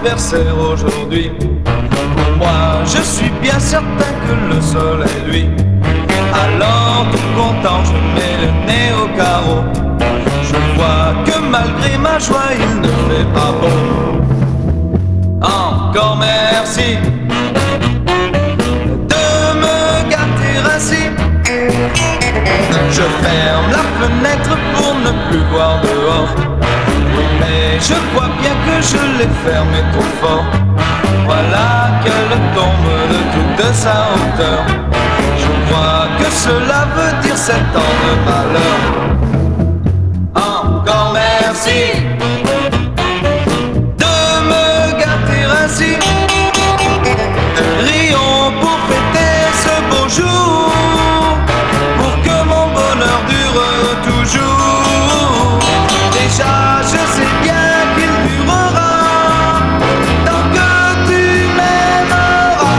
anniversaire aujourd'hui. Pour moi, je suis bien certain que le soleil, lui, alors tout content, je mets le nez au carreau. Je vois que malgré ma joie, il ne fait pas beau. Encore merci de me gâter ainsi. Je ferme la fenêtre pour ne plus voir dehors. Oui, mais je vois bien que je l'ai fermée trop fort. Voilà qu'elle tombe de toute sa hauteur. Je vois que cela veut dire 7 ans de malheur. Encore merci de me gâter ainsi. Rions pour fêter ce beau jour, pour que mon bonheur dure toujours. Déjà je sais bien qu'il durera tant que tu m'aimeras.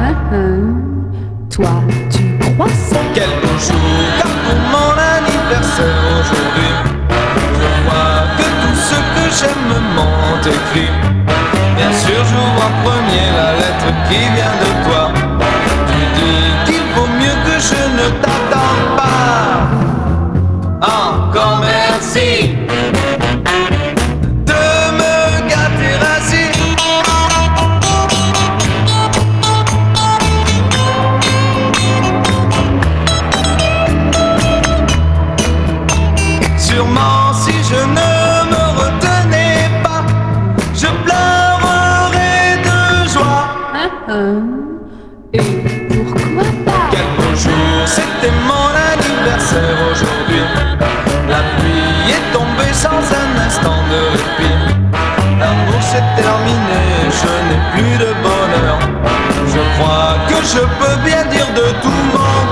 Toi, tu crois ça? Quel beau jour, car pour mon anniversaire aujourd'hui, je vois que tout ce que j'aime m'ont écrit. Bien sûr j'ouvre en premier la lettre qui vient de toi. Tu dis qu'il vaut mieux que je ne t'attende pas. Encore merci de me gâter ainsi. Sûrement si je ne me retenais pas, je pleurerais de joie. Et pourquoi pas? Quel beau jour, c'était mon anniversaire aujourd'hui. La pluie est tombée sans un instant de répit. L'amour s'est terminé, je n'ai plus de bonheur. Je crois que je peux bien dire de tout mon